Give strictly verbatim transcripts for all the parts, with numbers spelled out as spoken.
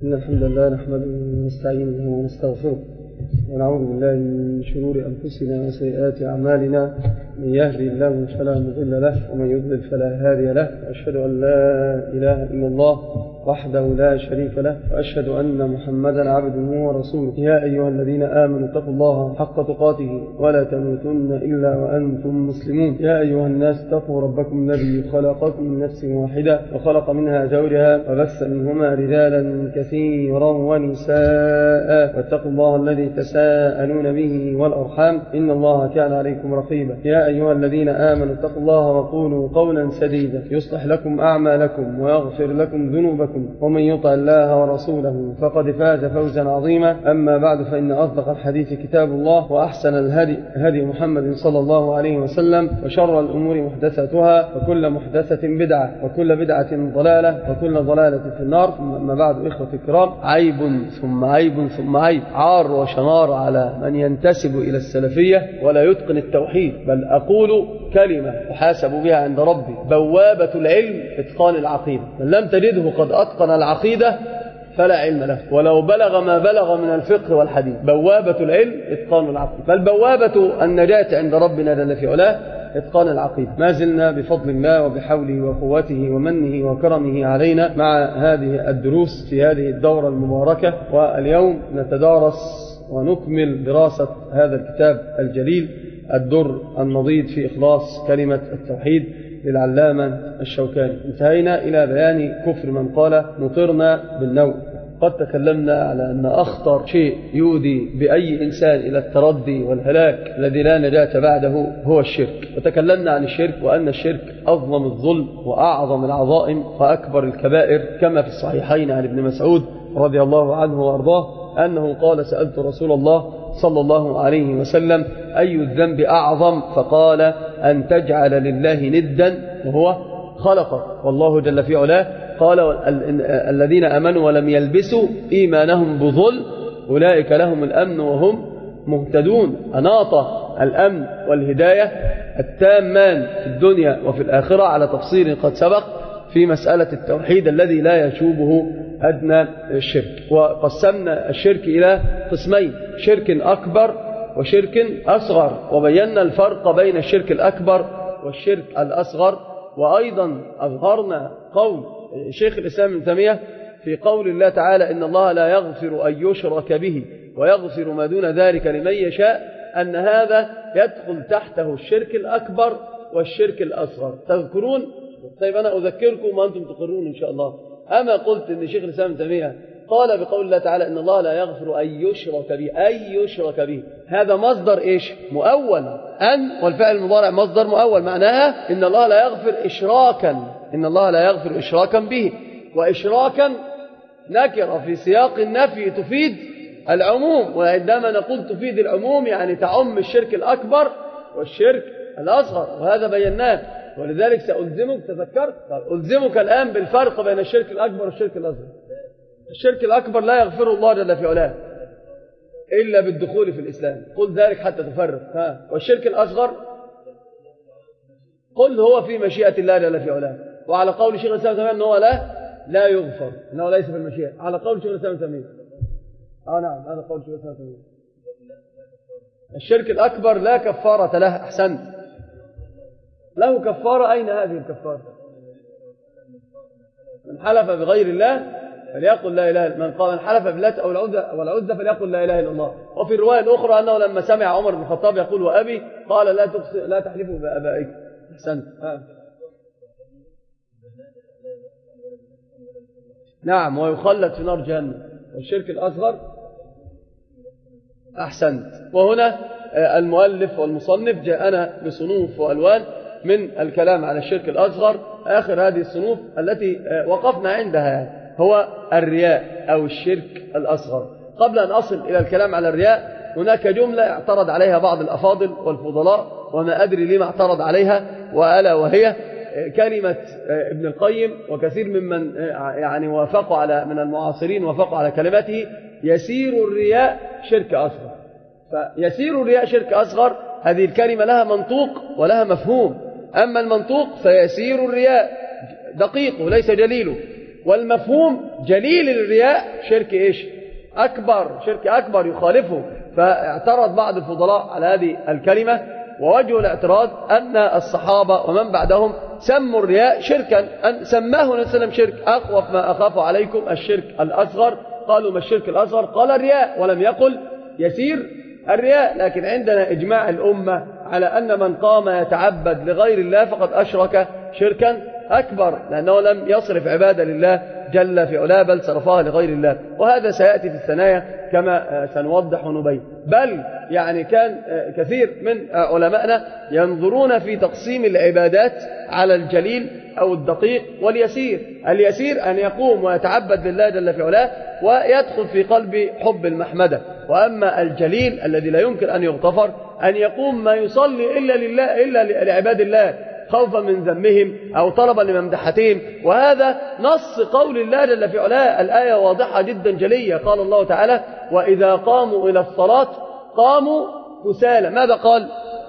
إن الحمد لله نحمده ونستعينه ونستغفره ونعوذ بالله من شرور أنفسنا وسيئات أعمالنا. من يهدي الله فلا مضل له ومن يضلل فلا هادي له، وأشهد أن لا إله إلا الله وحده لا شريك له، وأشهد أن محمدا عبده ورسوله. يا أيها الذين آمنوا اتقوا الله حق تقاته ولا تموتن إلا وأنتم مسلمون. يا أيها الناس اتقوا ربكم الذي خلقكم من نفس واحدة وخلق منها زوجها وبث منهما رجالا كثيرا ونساء، واتقوا الله الذي تساءلون به والأرحام إن الله كان عليكم رقيبا. يا أيها الذين آمنوا اتقوا الله وقولوا قولا سديدا يصلح لكم أعمالكم ويغفر لكم ذنوبكم، ومن يطع الله ورسوله فقد فاز فوزا عظيما. أما بعد، فإن أصدق الحديث كتاب الله، وأحسن الهدي هدي محمد صلى الله عليه وسلم، وشر الأمور محدثاتها، وكل محدثة بدعة، وكل بدعة ضلالة، وكل ضلالة في النار. أما بعد، إخوة الكرام، عيب ثم عيب ثم عيب، عار وشنار على من ينتسب إلى السلفية ولا يتقن التوحيد، بل أقول كلمة أحاسب بها عند ربي: بوابة العلم إتقان العقيدة. من لم تجده قد أتقن العقيدة فلا علم له، ولو بلغ ما بلغ من الفقه والحديث. بوابة العلم إتقان العقيدة، بل بوابة النجاة عند ربنا جل في علاه إتقان العقيدة. ما زلنا بفضل الله وبحوله وقوته ومنه وكرمه علينا مع هذه الدروس في هذه الدورة المباركة، واليوم نتدارس ونكمل دراسة هذا الكتاب الجليل الدر النضيد في إخلاص كلمة التوحيد للعلامة الشوكاني. انتهينا إلى بيان كفر من قال مطرنا بالنوء. قد تكلمنا على أن أخطر شيء يؤدي بأي إنسان إلى التردي والهلاك الذي لا نجاة بعده هو الشرك، وتكلمنا عن الشرك وأن الشرك أظلم الظلم وأعظم العظائم وأكبر الكبائر، كما في الصحيحين عن ابن مسعود رضي الله عنه وأرضاه أنه قال: سألت رسول الله صلى الله عليه وسلم: أي الذنب أعظم؟ فقال: أن تجعل لله ندا وهو خلقك. والله جل في علاه قال: الذين آمنوا ولم يلبسوا إيمانهم بظلم أولئك لهم الأمن وهم مهتدون. أناط الأمن والهداية التامان في الدنيا وفي الآخرة على تفصيل قد سبق في مسألة التوحيد الذي لا يشوبه أدنى الشرك. وقسمنا الشرك إلى قسمين: شرك أكبر وشرك أصغر، وبينا الفرق بين الشرك الأكبر والشرك الأصغر. وأيضا أظهرنا قول شيخ الإسلام ابن تيمية في قول الله تعالى: إن الله لا يغفر أن يشرك به ويغفر ما دون ذلك لمن يشاء، أن هذا يدخل تحته الشرك الأكبر والشرك الأصغر. تذكرون؟ طيب أنا أذكركم وأنتم تقرون إن شاء الله. أما قلت أن شيخ الإسلام ابن تيمية قال بقول الله تعالى: إن الله لا يغفر أن يشرك به، أي يشرك به، هذا مصدر إيش؟ مؤول. أن والفعل المضارع مصدر مؤول، معناها إن الله لا يغفر إشراكا، إن الله لا يغفر إشراكا به. وإشراكا نكرة في سياق النفي تفيد العموم، وعندما نقول تفيد العموم يعني تعم الشرك الأكبر والشرك الأصغر، وهذا بيناه. ولذلك سألزمك، تذكرت ألزمك الآن بالفرق بين الشرك الأكبر والشرك الأصغر. الشرك الأكبر لا يغفر الله جل في علاه إلا بالدخول في الإسلام، قل ذلك حتى تفرق. ها. والشرك الأصغر قل هو في مشيئة الله جل في علاه، وعلى قول شيخ الإسلام تيمية أنه لا لا يغفر، أنه ليس في المشيئة، على قول شيخ الإسلام تيمية. آه نعم، هذا قول شيخ الإسلام تيمية. الشرك الأكبر لا كفارة له. أحسنت، له كفارة. أين هذه الكفارة؟ من حلف بغير الله فليقل لا إله إلا الله. من قال من حلف باللات أو العزى والعزى فليقل لا إله إلا الله. وفي الرواية الأخرى أنه لما سمع عمر بن الخطاب يقول: وأبي، قال: لا لا تحلفوا بآبائكم. أحسنت. نعم، ويخلد في نار جهنم. والشرك الأصغر أحسنت. وهنا المؤلف والمصنف جاءنا بصنوف وألوان من الكلام على الشرك الأصغر. آخر هذه الصنوف التي وقفنا عندها هو الرياء أو الشرك الأصغر. قبل أن أصل إلى الكلام على الرياء، هناك جملة اعترض عليها بعض الأفاضل والفضلاء، وما أدري لما اعترض عليها، وألا وهي كلمة ابن القيم وكثير ممن يعني وافقوا على من المعاصرين وافقوا على كلمته: يسير الرياء شرك أصغر. فيسير الرياء شرك أصغر، هذه الكلمة لها منطوق ولها مفهوم. أما المنطوق فيسير الرياء دقيقه ليس جليله، والمفهوم جليل الرياء شرك إيش؟ أكبر، شرك أكبر يخالفه. فاعترض بعض الفضلاء على هذه الكلمة، ووجه الاعتراض أن الصحابة ومن بعدهم سموا الرياء شركا، أن سماه النبي صلى الله عليه وسلم شرك. أخوف ما أخاف عليكم الشرك الأصغر. قالوا ما الشرك الأصغر؟ قال الرياء، ولم يقل يسير الرياء. لكن عندنا إجماع الأمة على أن من قام يتعبد لغير الله فقد أشرك شركا أكبر، لأنه لم يصرف عبادة لله جل في علاه، بل صرفها لغير الله. وهذا سيأتي في الثنايا كما سنوضح ونبين. بل يعني كان كثير من علمائنا ينظرون في تقسيم العبادات على الجليل أو الدقيق واليسير. اليسير أن يقوم ويتعبد لله جل في علاه ويدخل في قلب حب المحمدة. وأما الجليل الذي لا يمكن أن يغتفر أن يقوم ما يصلي إلا لله إلا لعباد الله خوفا من ذمهم أو طلبا لممدحتهم. وهذا نص قول الله جل في علاه، الآية واضحة جدا جلية. قال الله تعالى: وإذا قاموا إلى الصلاة قاموا كسالى. ماذا قال؟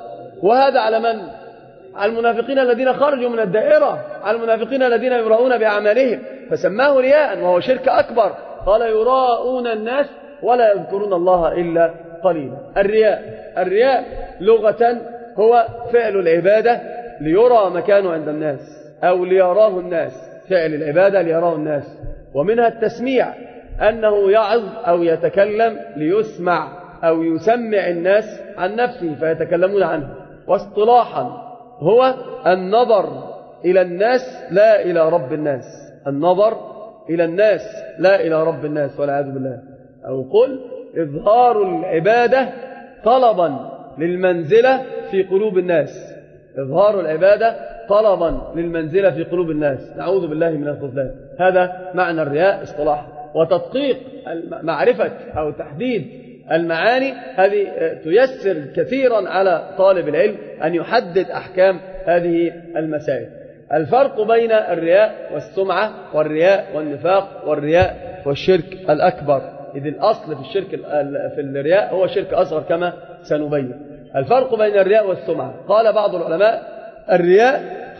وهذا على من؟ على المنافقين الذين خرجوا من الدائرة، على المنافقين الذين يراؤون بأعمالهم، فسماه رياء وهو شرك أكبر. قال: يراؤون الناس ولا يذكرون الله إلا قليلا. الرياء الرياء لغة هو فعل العبادة ليرى مكانه عند الناس أو ليراه الناس، فعل العبادة ليراه الناس. ومنها التسميع، أنه يعظ أو يتكلم ليسمع أو يسمع الناس عن نفسه فيتكلمون عنه. واصطلاحا هو النظر إلى الناس لا إلى رب الناس، النظر إلى الناس لا إلى رب الناس والعياذ بالله. أو قل إظهار العبادة طلبا للمنزلة في قلوب الناس، إظهار العبادة طلبا للمنزلة في قلوب الناس، نعوذ بالله من الخذلان. هذا معنى الرياء اصطلاحا. وتدقيق معرفة أو تحديد المعاني هذه تيسر كثيرا على طالب العلم أن يحدد أحكام هذه المسائل. الفرق بين الرياء والسمعة والرياء والنفاق والرياء والشرك الأكبر، إذ الأصل في الشرك في الرياء هو شرك أصغر كما سنبين. الفرق بين الرياء والسمعة، قال بعض العلماء: الرياء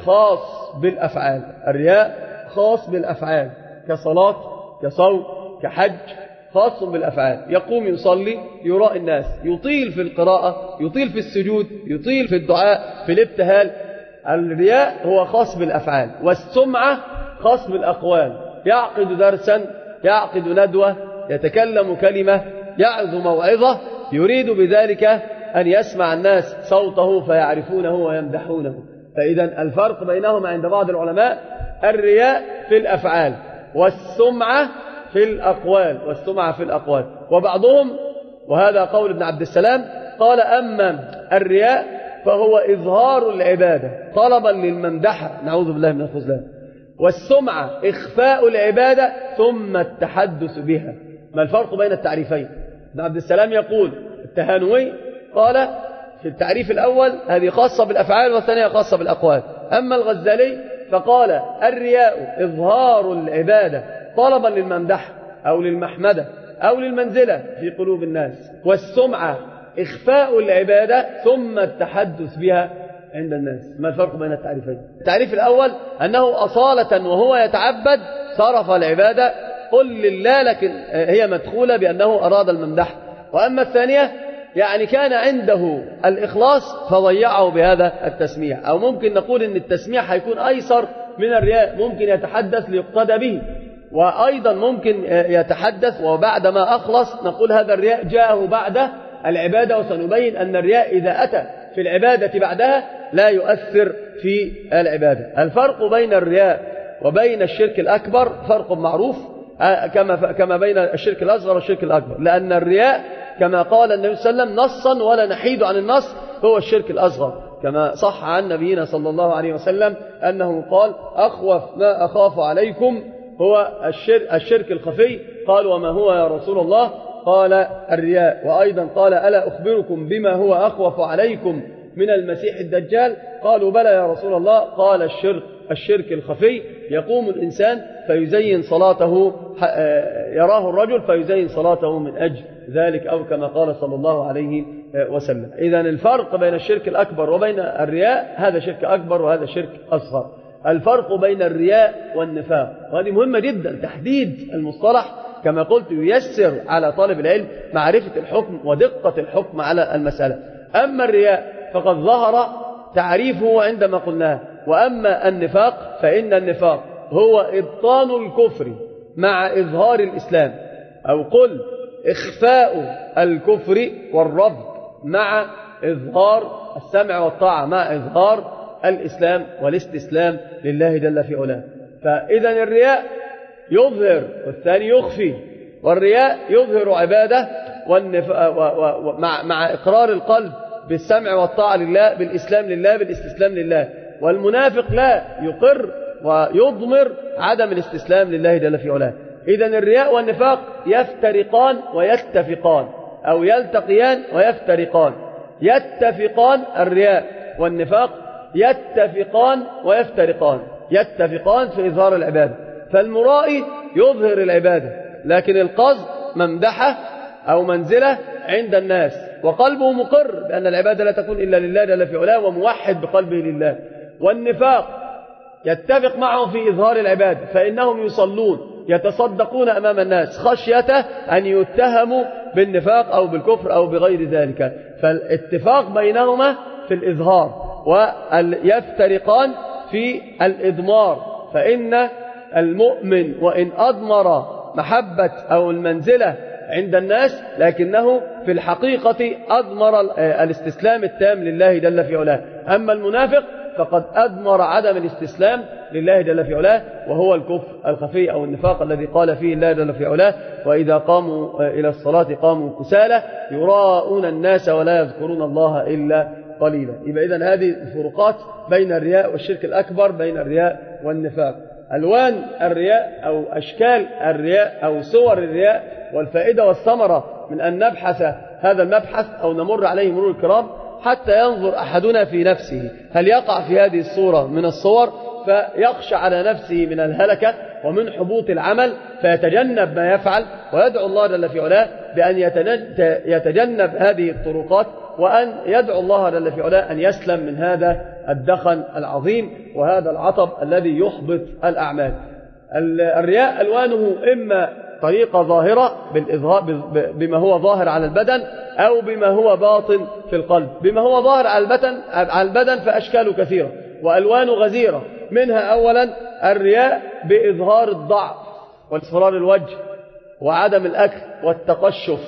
خاص بالأفعال، الرياء خاص بالأفعال كصلاة كصوم كحج، خاص بالأفعال. يقوم يصلي يراء الناس، يطيل في القراءة، يطيل في السجود، يطيل في الدعاء، في الابتهال. الرياء هو خاص بالأفعال. والسمعة خاص بالأقوال، يعقد درسا، يعقد ندوة، يتكلم كلمة، يعظ موعظة، يريد بذلك أن يسمع الناس صوته فيعرفونه ويمدحونه. فإذا الفرق بينهما عند بعض العلماء: الرياء في الأفعال والسمعة في الأقوال، والسمعة في الأقوال. وبعضهم، وهذا قول ابن عبد السلام، قال: أما الرياء فهو إظهار العبادة طلبا للممدحة، نعوذ بالله من الخذلان. والسمعة إخفاء العبادة ثم التحدث بها. ما الفرق بين التعريفين؟ ابن عبد السلام يقول: التهانوي قال في التعريف الأول هذه خاصة بالأفعال والثانية خاصة بالأقوال. أما الغزالي فقال: الرياء إظهار العبادة طلبا للممدح أو للمحمدة أو للمنزلة في قلوب الناس، والسمعة إخفاء العبادة ثم التحدث بها عند الناس. ما الفرق بين التعريفين؟ التعريف الأول أنه أصالة وهو يتعبد صرف العبادة قل لله، لكن هي مدخولة بأنه أراد الممدح. وأما الثانية يعني كان عنده الإخلاص فضيعه بهذا التسميع. أو ممكن نقول أن التسميع هيكون أيسر من الرياء، ممكن يتحدث ليقتدى به، وأيضا ممكن يتحدث وبعدما أخلص نقول هذا الرياء جاءه بعد العبادة. وسنبين أن الرياء إذا أتى في العبادة بعدها لا يؤثر في العبادة. الفرق بين الرياء وبين الشرك الأكبر فرق معروف، كما كما بين الشرك الأصغر والشرك الأكبر، لأن الرياء كما قال النبي صلى الله عليه وسلم نصا ولا نحيد عن النص هو الشرك الأصغر، كما صح عن نبينا صلى الله عليه وسلم أنه قال: أخوف ما أخاف عليكم هو الشرك, الشرك الخفي. قال: وما هو يا رسول الله؟ قال: الرياء. وأيضا قال: ألا أخبركم بما هو أخوف عليكم من المسيح الدجال؟ قالوا: بلى يا رسول الله. قال: الشرك الشرك الخفي، يقوم الإنسان فيزين صلاته، يراه الرجل فيزين صلاته من أجل ذلك، أو كما قال صلى الله عليه وسلم. إذن الفرق بين الشرك الأكبر وبين الرياء هذا شرك أكبر وهذا شرك أصغر. الفرق بين الرياء والنفاق، وهذه مهمة جدا. تحديد المصطلح كما قلت ييسر على طالب العلم معرفة الحكم ودقة الحكم على المسألة. أما الرياء فقد ظهر تعريفه عندما قلناه، وأما النفاق فإن النفاق هو إبطان الكفر مع إظهار الإسلام، أو قل إخفاء الكفر والرفض مع إظهار السمع والطاعة، مع إظهار الإسلام والاستسلام لله جل في علاه. فإذا الرياء يظهر والثاني يخفي، والرياء يظهر عبادة مع, مع إقرار القلب بالسمع والطاعة لله، بالإسلام لله، بالاستسلام لله. والمنافق لا يقر ويضمر عدم الاستسلام لله جل في علاه. إذن الرياء والنفاق يفترقان ويتفقان، أو يلتقيان ويفترقان. يتفقان الرياء والنفاق، يتفقان ويفترقان. يتفقان في إظهار العبادة، فالمرائي يظهر العبادة لكن القصد ممدحة أو منزلة عند الناس، وقلبه مقر بأن العبادة لا تكون إلا لله جل في علاه، وموحد بقلبه لله. والنفاق يتفق معه في إظهار العبادة، فإنهم يصلون يتصدقون أمام الناس خشية أن يتهموا بالنفاق أو بالكفر أو بغير ذلك. فالاتفاق بينهما في الإظهار، ويفترقان في الإضمار. فإن المؤمن وإن أضمر محبة أو المنزلة عند الناس، لكنه في الحقيقة أضمر الاستسلام التام لله جل في علاه. أما المنافق فقد أضمر عدم الاستسلام لله جل في علاه، وهو الكفر الخفي أو النفاق الذي قال فيه الله جل في علاه: وإذا قاموا إلى الصلاة قاموا كسالى يراءون الناس ولا يذكرون الله إلا قليلا. يبقى إذن هذه الفروقات بين الرياء والشرك الأكبر، بين الرياء والنفاق. ألوان الرياء أو أشكال الرياء أو صور الرياء، والفائدة والثمرة من أن نبحث هذا المبحث أو نمر عليه مرور الكرام حتى ينظر أحدنا في نفسه هل يقع في هذه الصورة من الصور، فيخشى على نفسه من الهلكة ومن حبوط العمل، فيتجنب ما يفعل، ويدعو الله جل في علاه بأن يتجنب هذه الطرقات، وأن يدعو الله جل في علاه أن يسلم من هذا الدخن العظيم وهذا العطب الذي يحبط الأعمال. الرياء ألوانه إما طريقة ظاهرة بالإظهار بما هو ظاهر على البدن، أو بما هو باطن في القلب. بما هو ظاهر على البدن على البدن فأشكاله كثيرة وألوانه غزيرة. منها أولا الرياء بإظهار الضعف واصفرار الوجه وعدم الأكل والتقشف،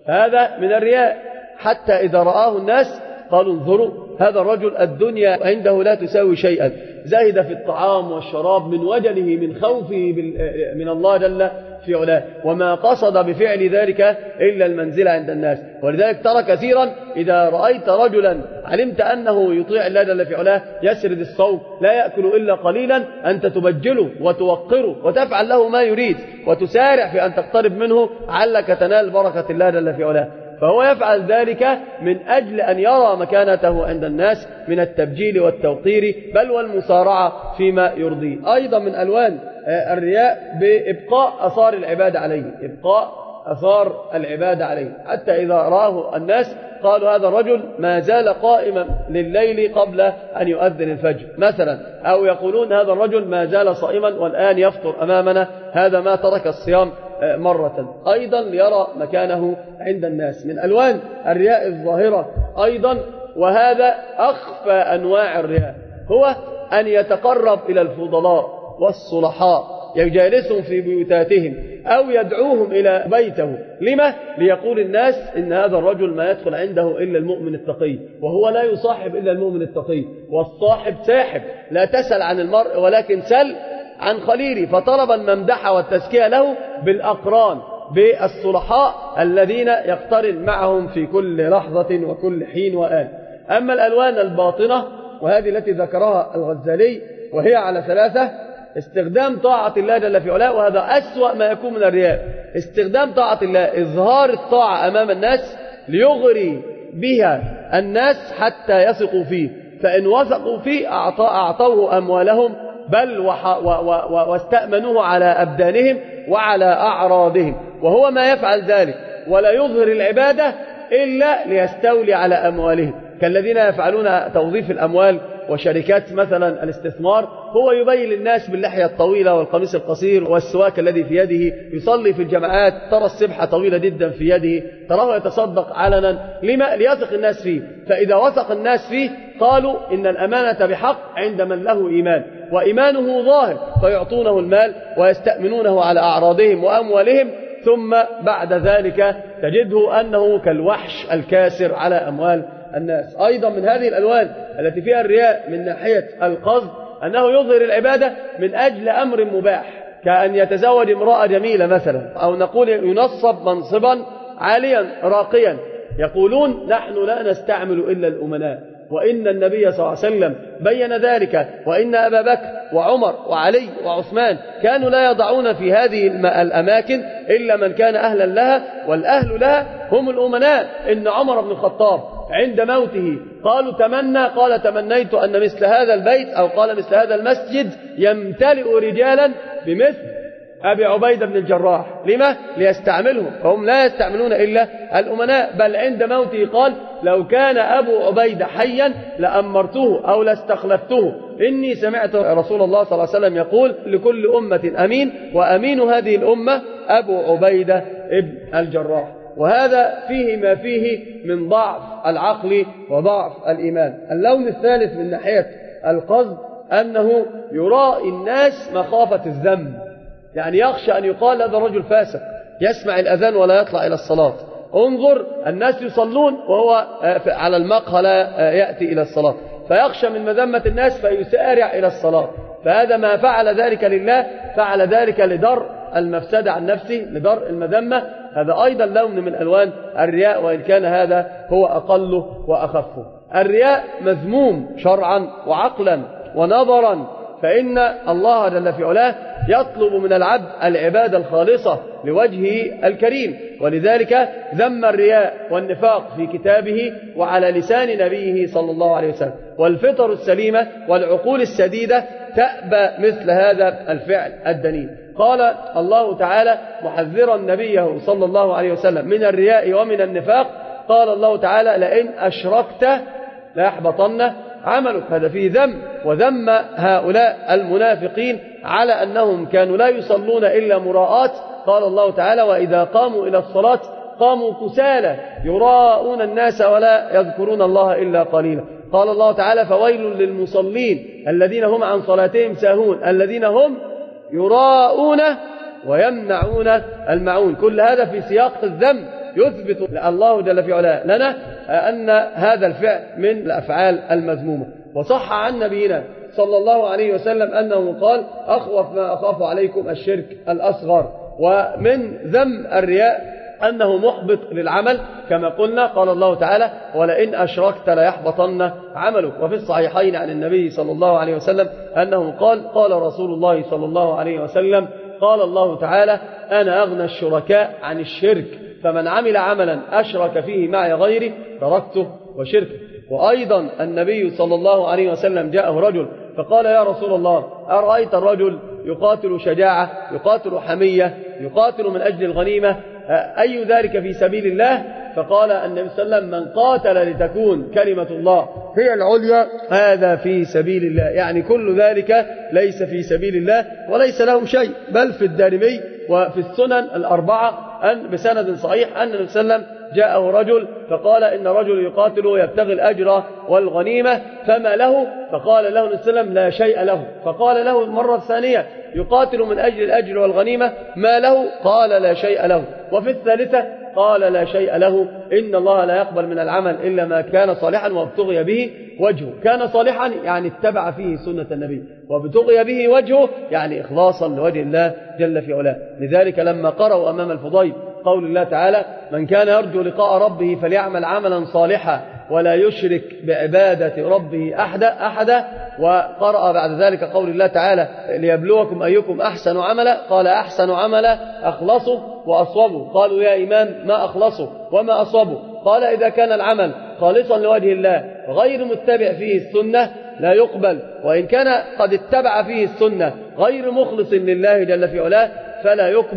هذا من الرياء، حتى إذا رآه الناس قالوا انظروا هذا الرجل الدنيا عنده لا تساوي شيئا، زاهد في الطعام والشراب من وجله من خوفه من الله جل في علاه، وما قصد بفعل ذلك إلا المنزل عند الناس. ولذلك ترى كثيرا إذا رأيت رجلا علمت أنه يطيع الله جل في علاه يسرد الصوم لا يأكل إلا قليلا، أنت تبجله وتوقره وتفعل له ما يريد وتسارع في أن تقترب منه علك تنال بركة الله جل في علاه. فهو يفعل ذلك من أجل أن يرى مكانته عند الناس من التبجيل والتوقير بل والمسارعة فيما يرضيه. أيضا من ألوان الرياء بإبقاء أثار العبادة عليه، إبقاء أثار العبادة عليه، حتى إذا راه الناس قالوا هذا الرجل ما زال قائما لليل قبل أن يؤذن الفجر مثلا، أو يقولون هذا الرجل ما زال صائما والآن يفطر أمامنا، هذا ما ترك الصيام مرة، أيضا ليرى مكانه عند الناس. من ألوان الرياء الظاهرة أيضا، وهذا أخفى أنواع الرياء، هو أن يتقرب إلى الفضلاء والصلحاء يجالسهم في بيوتاتهم أو يدعوهم إلى بيته. لما؟ ليقول الناس إن هذا الرجل ما يدخل عنده إلا المؤمن التقي، وهو لا يصاحب إلا المؤمن التقي، والصاحب ساحب، لا تسأل عن المرء ولكن سل عن خليلي. فطلب الممدحة والتزكية له بالأقران، بالصلحاء الذين يقترن معهم في كل لحظة وكل حين وآن. أما الألوان الباطنة وهذه التي ذكرها الغزالي وهي على ثلاثة: استخدام طاعة الله جل في علاه، وهذا أسوأ ما يكون من الرياء، استخدام طاعة الله، إظهار الطاعة أمام الناس ليغري بها الناس حتى يثقوا فيه، فإن وثقوا فيه أعطوه أموالهم بل واستأمنوه على أبدانهم وعلى أعراضهم، وهو ما يفعل ذلك ولا يظهر العبادة إلا ليستولي على أموالهم، كالذين يفعلون توظيف الأموال وشركات مثلا الاستثمار، هو يبين للناس باللحية الطويلة والقميص القصير والسواك الذي في يده، يصلي في الجماعات، ترى السبحة طويلة جدا في يده، تراه يتصدق علنا، لما؟ ليثق الناس فيه. فإذا وثق الناس فيه قالوا إن الأمانة بحق عند من له إيمان، وإيمانه ظاهر، فيعطونه المال ويستأمنونه على أعراضهم وأموالهم، ثم بعد ذلك تجده أنه كالوحش الكاسر على أموال الناس. أيضا من هذه الألوان التي فيها الرياء من ناحية القصد أنه يظهر العبادة من أجل أمر مباح، كأن يتزوج امرأة جميلة مثلا، أو نقول ينصب منصبا عاليا راقيا، يقولون نحن لا نستعمل إلا الأمناء، وإن النبي صلى الله عليه وسلم بين ذلك، وإن أبا بكر وعمر وعلي وعثمان كانوا لا يضعون في هذه الأماكن إلا من كان أهلا لها، والأهل لها هم الأمناء. إن عمر بن الخطاب عند موته قالوا تمنى، قال تمنيت أن مثل هذا البيت، أو قال مثل هذا المسجد يمتلئ رجالا بمثل أبي عبيدة بن الجراح. لما؟ ليستعملهم، فهم لا يستعملون إلا الأمناء. بل عند موته قال لو كان أبو عبيدة حيا لأمرته أو لاستخلفته، إني سمعت رسول الله صلى الله عليه وسلم يقول لكل أمة أمين، وأمين هذه الأمة أبو عبيدة ابن الجراح. وهذا فيه ما فيه من ضعف العقل وضعف الإيمان. اللون الثالث من ناحية القصد أنه يرائي الناس مخافة الذم، يعني يخشى أن يقال هذا رجل فاسق يسمع الأذان ولا يطلع إلى الصلاة، انظر الناس يصلون وهو على المقهى لا يأتي إلى الصلاة، فيخشى من مذمة الناس فيسارع إلى الصلاة. فهذا ما فعل ذلك لله، فعل ذلك لدرء المفسدة عن نفسه، لدرء المذمة. هذا أيضا لون من ألوان الرياء، وإن كان هذا هو أقله وأخفه. الرياء مذموم شرعا وعقلا ونظرا، فإن الله جل في علاه يطلب من العبد العبادة الخالصة لوجهه الكريم، ولذلك ذم الرياء والنفاق في كتابه وعلى لسان نبيه صلى الله عليه وسلم. والفطر السليمة والعقول السديدة تأبى مثل هذا الفعل الدنيء. قال الله تعالى محذرا نبيه صلى الله عليه وسلم من الرياء ومن النفاق، قال الله تعالى لئن أشركت ليحبطن عملك. هذا فيه ذم، وذم هؤلاء المنافقين على أنهم كانوا لا يصلون إلا مراءات. قال الله تعالى وإذا قاموا إلى الصلاة قاموا كسالى يراءون الناس ولا يذكرون الله إلا قليلا. قال الله تعالى فويل للمصلين الذين هم عن صلاتهم ساهون الذين هم يراءون ويمنعون المعون. كل هذا في سياق الذم يثبت الله جل في علاه لنا أن هذا الفعل من الأفعال المذمومة. وصح عن نبينا صلى الله عليه وسلم أنه قال أخوف ما أخاف عليكم الشرك الأصغر. ومن ذم الرياء أنه محبط للعمل، كما قلنا قال الله تعالى ولئن أشركت ليحبطن عملك. وفي الصحيحين عن النبي صلى الله عليه وسلم أنه قال قال رسول الله صلى الله عليه وسلم قال الله تعالى أنا أغنى الشركاء عن الشرك، فمن عمل عملا أشرك فيه معي غيري تركته وشركه. وأيضا النبي صلى الله عليه وسلم جاءه رجل فقال يا رسول الله أرأيت الرجل يقاتل شجاعة، يقاتل حمية، يقاتل من أجل الغنيمة، أي ذلك في سبيل الله؟ فقال النبي صلى الله عليه وسلم من قاتل لتكون كلمة الله هي العليا هذا في سبيل الله. يعني كل ذلك ليس في سبيل الله وليس له شيء. بل في الدارمي وفي السنن الأربعة أن بسند صحيح أن النبي صلى الله عليه وسلم جاءه رجل فقال إن رجل يقاتل ويبتغي الأجر والغنيمة فما له؟ فقال له النبي صلى الله عليه وسلم لا شيء له. فقال له المرة الثانية يقاتل من أجل الأجر والغنيمة ما له؟ قال لا شيء له. وفي الثالثة قال لا شيء له. إن الله لا يقبل من العمل إلا ما كان صالحا وابتغي به وجهه. كان صالحا يعني اتبع فيه سنة النبي، وابتغي به وجهه يعني إخلاصا لوجه الله جل في علاه. لذلك لما قرأوا أمام الفضيل قول الله تعالى من كان يرجو لقاء ربه فليعمل عملا صالحا ولا يشرك بعبادة ربه أحدا أحدا وقرأ بعد ذلك قول الله تعالى ليبلوكم أيكم أحسن عملا، قال أحسن عملا أخلصه وأصوبه. قالوا يا إمام ما أخلصه وما أصوبه؟ قال إذا كان العمل خالصا لوجه الله غير متبع فيه السنة لا يقبل، وإن كان قد اتبع فيه السنة غير مخلص لله جل في علاه فلا يقبل.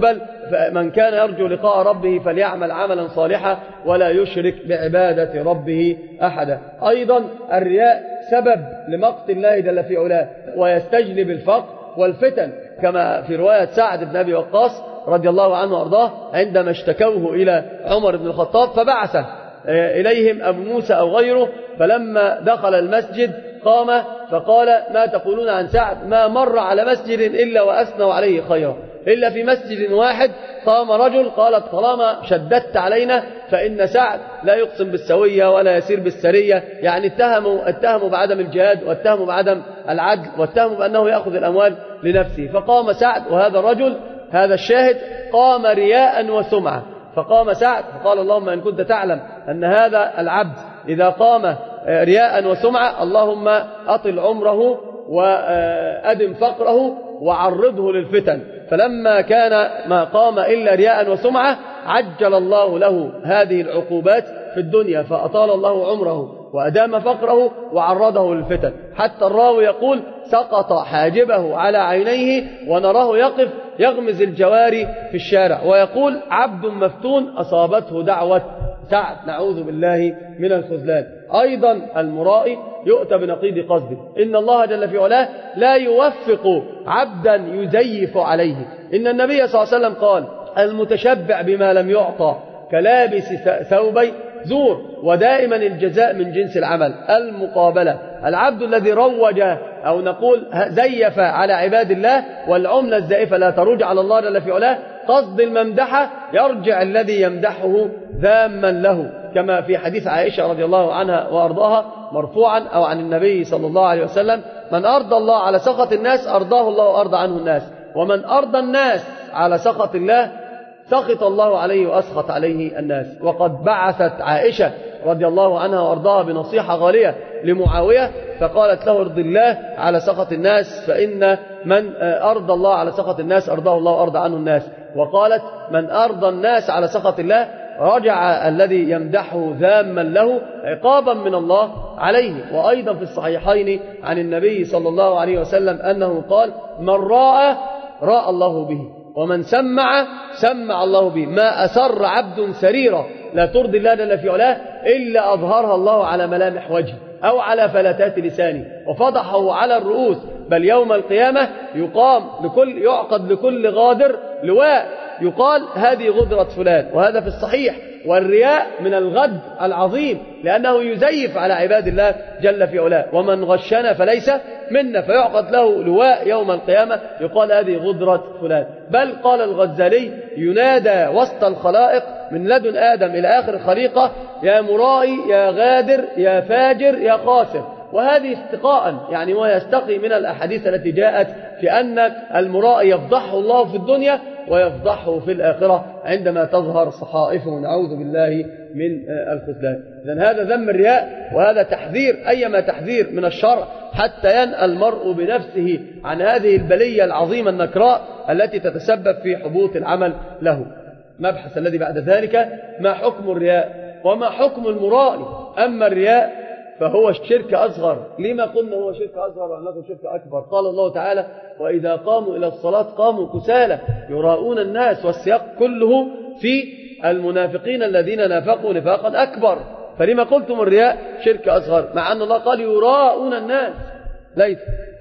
من كان يرجو لقاء ربه فليعمل عملا صالحا ولا يشرك بعبادة ربه أحدا. أيضا الرياء سبب لمقت الله جل في علاه ويستجلب الفقر والفتن، كما في رواية سعد بن أبي وقاص رضي الله عنه وأرضاه عندما اشتكوه إلى عمر بن الخطاب فبعث إليهم أبو موسى أو غيره، فلما دخل المسجد قام فقال: ما تقولون عن سعد؟ ما مر على مسجد إلا وأثنوا عليه خيرا، إلا في مسجد واحد قام رجل قالت: طالما شددت علينا فإن سعد لا يقسم بالسوية ولا يسير بالسرية، يعني اتهموا, اتهموا بعدم الجهاد واتهموا بعدم العدل واتهموا بأنه يأخذ الأموال لنفسه. فقام سعد، وهذا الرجل هذا الشاهد قام رياء وسمعة، فقام سعد فقال: اللهم إن كنت تعلم أن هذا العبد إذا قام رياء وسمعة اللهم أطل عمره وأدم فقره وعرضه للفتن. فلما كان ما قام إلا رياء وسمعة عجل الله له هذه العقوبات في الدنيا، فأطال الله عمره وأدام فقره وعرضه للفتن، حتى الراوي يقول: سقط حاجبه على عينيه ونراه يقف يغمز الجواري في الشارع ويقول: عبد مفتون أصابته دعوة سعد، نعوذ بالله من الخذلان. أيضا المرائي يؤتى بنقيض قصده، إن الله جل في علاه لا يوفق عبدا يزيف عليه. إن النبي صلى الله عليه وسلم قال: المتشبع بما لم يعطى كلابس ثوبي زور، ودائما الجزاء من جنس العمل. المقابلة، العبد الذي روج أو نقول زيف على عباد الله والعملة الزائفة لا تروج على الله جل في علاه، قصد الممدحة يرجع الذي يمدحه ذاما له، كما في حديث عائشة رضي الله عنها وأرضاها مرفوعا أو عن النبي صلى الله عليه وسلم: من أرضى الله على سخط الناس أرضاه الله وأرضى عنه الناس، ومن أرضى الناس على سخط الله سخط الله عليه وأسخط عليه الناس. وقد بعثت عائشة رضي الله عنها وأرضاها بنصيحة غالية لمعاوية، فقالت له: ارض الله على سخط الناس، فإن من أرضى الله على سخط الناس أرضاه الله وأرضى عنه الناس. وقالت: من أرضى الناس على سخط الله رجع الذي يمدحه ذاما له عقابا من الله عليه. وأيضا في الصحيحين عن النبي صلى الله عليه وسلم أنه قال: من راى راى الله به، ومن سمع سمع الله به، ما أسر عبد سريرة لا ترضي الله جل في علاه إلا أظهرها الله على ملامح وجهه أو على فلتات لسانه وفضحه على الرؤوس، بل يوم القيامة يقام لكل يعقد لكل غادر لواء يقال: هذه غدرة فلان، وهذا في الصحيح. والرياء من الغد العظيم، لأنه يزيف على عباد الله جل في علاه. ومن غشنا فليس منا، فيعقد له لواء يوم القيامة يقال: هذه غدرة فلان. بل قال الغزالي: ينادى وسط الخلائق من لدن آدم إلى آخر الخليقة: يا مرائي، يا غادر، يا فاجر، يا خاسر. وهذه استقاء، يعني ما يستقي من الأحاديث التي جاءت في أن المرائي يفضحه الله في الدنيا ويفضحه في الآخرة عندما تظهر صحائفه، نعوذ بالله من الخذلان. إذن هذا ذم الرياء، وهذا تحذير أيما تحذير من الشرع حتى ينأى المرء بنفسه عن هذه البلية العظيمة النكراء التي تتسبب في حبوط العمل له. مبحث الذي بعد ذلك: ما حكم الرياء وما حكم المرائي؟ أما الرياء فهو شرك أصغر. لما قلنا هو شرك أصغر وأنه شرك أكبر؟ قال الله تعالى: وإذا قاموا إلى الصلاة قاموا كسالى يراؤون الناس، والسياق كله في المنافقين الذين نافقوا نفاقا أكبر. فلما قلتم الرياء شرك أصغر مع أن الله قال يراؤون الناس؟ ليس.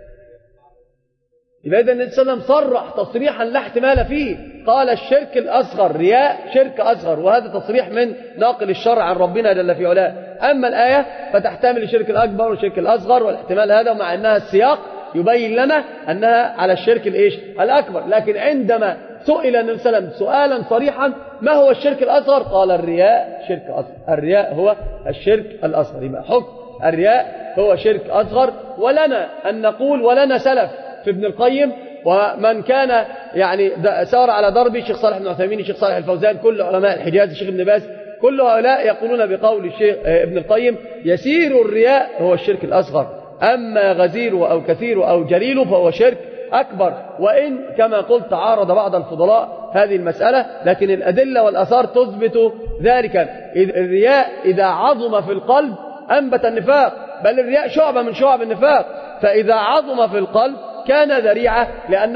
يبقى إذا النبي صلى الله عليه وسلم صرح تصريحا لا احتمال فيه، قال الشرك الأصغر، رياء شرك أصغر، وهذا تصريح من ناقل الشرع عن ربنا جل في علاه. أما الآية فتحتمل الشرك الأكبر والشرك الأصغر والاحتمال هذا، ومع أنها السياق يبين لنا أنها على الشرك الإيش الأكبر. لكن عندما سئل النبي صلى الله عليه وسلم سؤالا صريحا: ما هو الشرك الأصغر؟ قال: الرياء شرك أصغر، الرياء هو الشرك الأصغر. يبقى حكم الرياء هو شرك أصغر. ولنا أن نقول، ولنا سلف في ابن القيم، ومن كان يعني سار على درب الشيخ صالح بن عثيمين، الشيخ صالح الفوزان، كل علماء الحجاز، الشيخ ابن باز، كل هؤلاء يقولون بقول الشيخ ابن القيم: يسير الرياء هو الشرك الأصغر، أما غزير أو كثير أو جليل فهو شرك أكبر. وإن كما قلت عارض بعض الفضلاء هذه المسألة، لكن الأدلة والأثار تثبت ذلك. الرياء إذا عظم في القلب أنبت النفاق، بل الرياء شعبة من شعب النفاق، فإذا عظم في القلب كان ذريعة لأن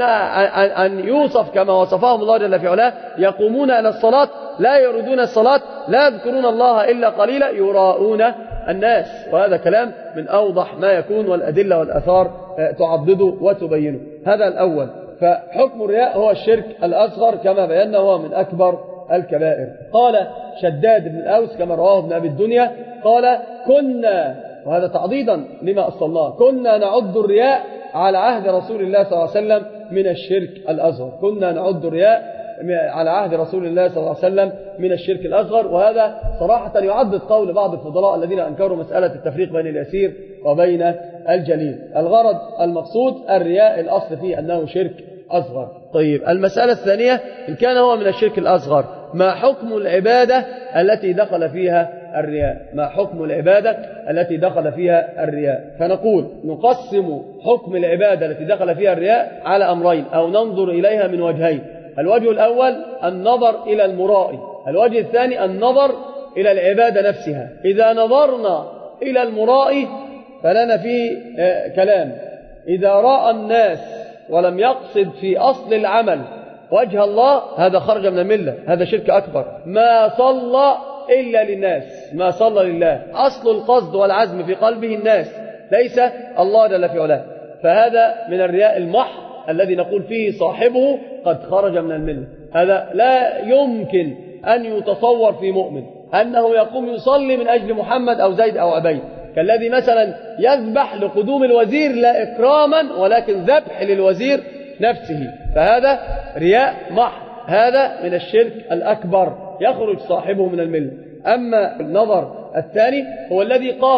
أن يوصف كما وصفهم الله جل في علاه: يقومون إلى الصلاة لا يريدون الصلاة لا يذكرون الله إلا قليلا يراءون الناس. وهذا كلام من أوضح ما يكون، والأدلة والأثار تعضده وتبينه. هذا الأول. فحكم الرياء هو الشرك الأصغر كما بينا، هو من أكبر الكبائر. قال شداد بن الأوس كما رواه ابن أبي الدنيا قال: كنا، وهذا تعضيدا لما أصلناه، كنا نعد الرياء على عهد رسول الله صلى الله عليه وسلم من الشرك الأصغر. كنا نعد الرياء على عهد رسول الله صلى الله عليه وسلم من الشرك الأصغر. وهذا صراحة يعضد قول بعض الفضلاء الذين أنكروا مسألة التفريق بين اليسير وبين الجليل. الغرض المقصود الرياء الأصل فيه أنه شرك أصغر. طيب، المسألة الثانية: إن كان هو من الشرك الأصغر، ما حكم العبادة التي دخل فيها الرياء؟ ما حكم العبادة التي دخل فيها الرياء؟ فنقول نقسم حكم العبادة التي دخل فيها الرياء على أمرين، أو ننظر إليها من وجهين. الوجه الأول النظر إلى المرائي، الوجه الثاني النظر إلى العبادة نفسها. إذا نظرنا إلى المرائي فلنا فيه كلام. إذا رأى الناس ولم يقصد في أصل العمل وجه الله، هذا خرج من الملة، هذا شرك أكبر. ما صلى إلا للناس، ما صلى لله، أصل القصد والعزم في قلبه الناس ليس الله جل في علاه، فهذا من الرياء المحض الذي نقول فيه صاحبه قد خرج من الملة. هذا لا يمكن أن يتصور في مؤمن أنه يقوم يصلي من أجل محمد أو زيد أو عبيد، كالذي مثلا يذبح لقدوم الوزير لا إكراما ولكن ذبح للوزير نفسه، فهذا رياء محض، هذا من الشرك الأكبر يخرج صاحبه من الملة. أما النظر الثاني هو الذي قام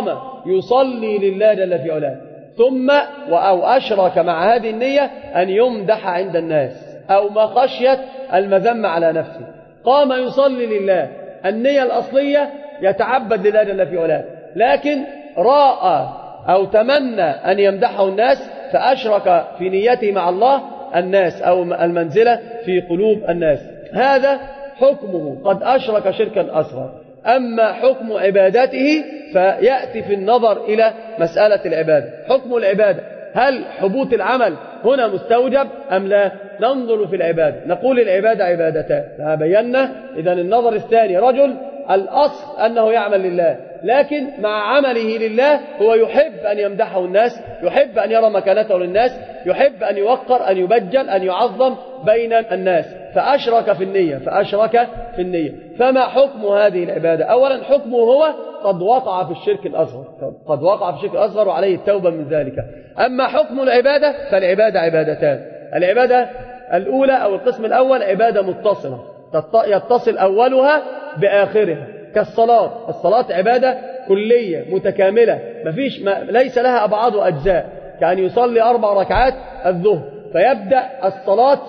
يصلي لله جل في علاه ثم أو أشرك مع هذه النية أن يمدح عند الناس أو ما خشيت المذمة على نفسه. قام يصلي لله، النية الأصلية يتعبد لله جل في علاه، لكن رأى أو تمنى أن يمدحه الناس فأشرك في نيته مع الله الناس أو المنزلة في قلوب الناس، هذا حكمه قد أشرك شركا أصغر. أما حكم عبادته فيأتي في النظر إلى مسألة العبادة. حكم العبادة، هل حبوط العمل هنا مستوجب أم لا؟ ننظر في العبادة، نقول العبادة عبادتان، بينا. إذن النظر الثاني، رجل الأصل أنه يعمل لله، لكن مع عمله لله هو يحب أن يمدحه الناس، يحب أن يرى مكانته للناس، يحب أن يوقر، أن يبجل، أن يعظم بين الناس، فأشرك في النية فأشرك في النية. فما حكم هذه العبادة؟ أولا حكمه هو قد وقع في الشرك الأصغر، قد وقع في الشرك الأصغر وعليه التوبة من ذلك. أما حكم العبادة فالعبادة عبادتان. العبادة الأولى أو القسم الأول عبادة متصلة يتصل أولها بآخرها، كالصلاة. الصلاة عبادة كلية متكاملة، مفيش ما ليس لها أبعاد وأجزاء، كأن يصلي أربع ركعات الظهر فيبدأ الصلاة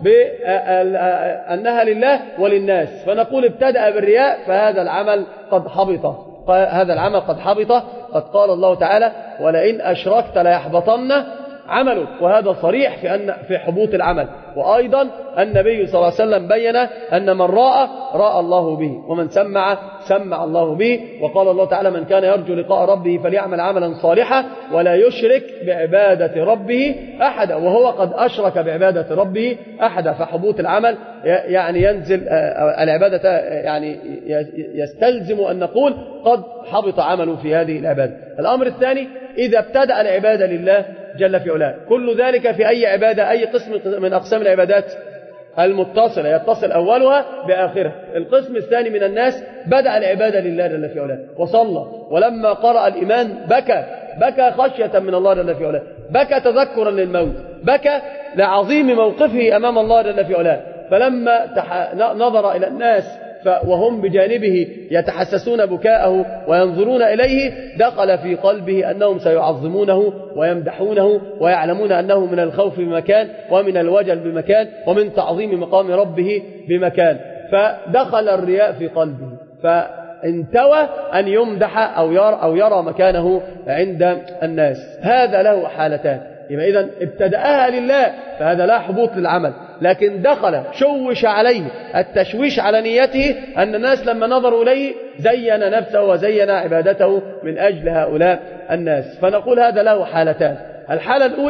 بأنها لله وللناس، فنقول ابتدأ بالرياء فهذا العمل قد حبط، هذا العمل قد حبط. قد قال الله تعالى: ولئن أشركت ليحبطن عمله، وهذا صريح في أن في حبوط العمل. وأيضا النبي صلى الله عليه وسلم بين أن من راى راى الله به، ومن سمع سمع الله به. وقال الله تعالى: من كان يرجو لقاء ربه فليعمل عملا صالحا ولا يشرك بعبادة ربه أحدا، وهو قد أشرك بعبادة ربه أحدا. فحبوط العمل يعني ينزل العبادة، يعني يستلزم أن نقول قد حبط عمله في هذه العبادة. الأمر الثاني، إذا ابتدأ العبادة لله جل في علاه، كل ذلك في أي عبادة، أي قسم من أقسام العبادات؟ المتصلة، يتصل أولها بآخرها. القسم الثاني من الناس بدأ العبادة لله جل في علاه وصلى، ولما قرأ الإيمان بكى، بكى خشية من الله جل في علاه، بكى تذكرا للموت، بكى لعظيم موقفه أمام الله جل في علاه. فلما تح... نظر إلى الناس وهم بجانبه يتحسسون بكاءه وينظرون إليه، دخل في قلبه أنهم سيعظمونه ويمدحونه، ويعلمون أنه من الخوف بمكان، ومن الوجل بمكان، ومن تعظيم مقام ربه بمكان، فدخل الرياء في قلبه، فانتوى أن يمدح أو يرى, أو يرى مكانه عند الناس. هذا له حالتان. يبقى إذن ابتدأها لله فهذا لا حبوط للعمل، لكن دخل شوش عليه التشويش على نيته، أن الناس لما نظروا إليه زين نفسه وزين عبادته من أجل هؤلاء الناس. فنقول هذا له حالتان. الحالة الأولى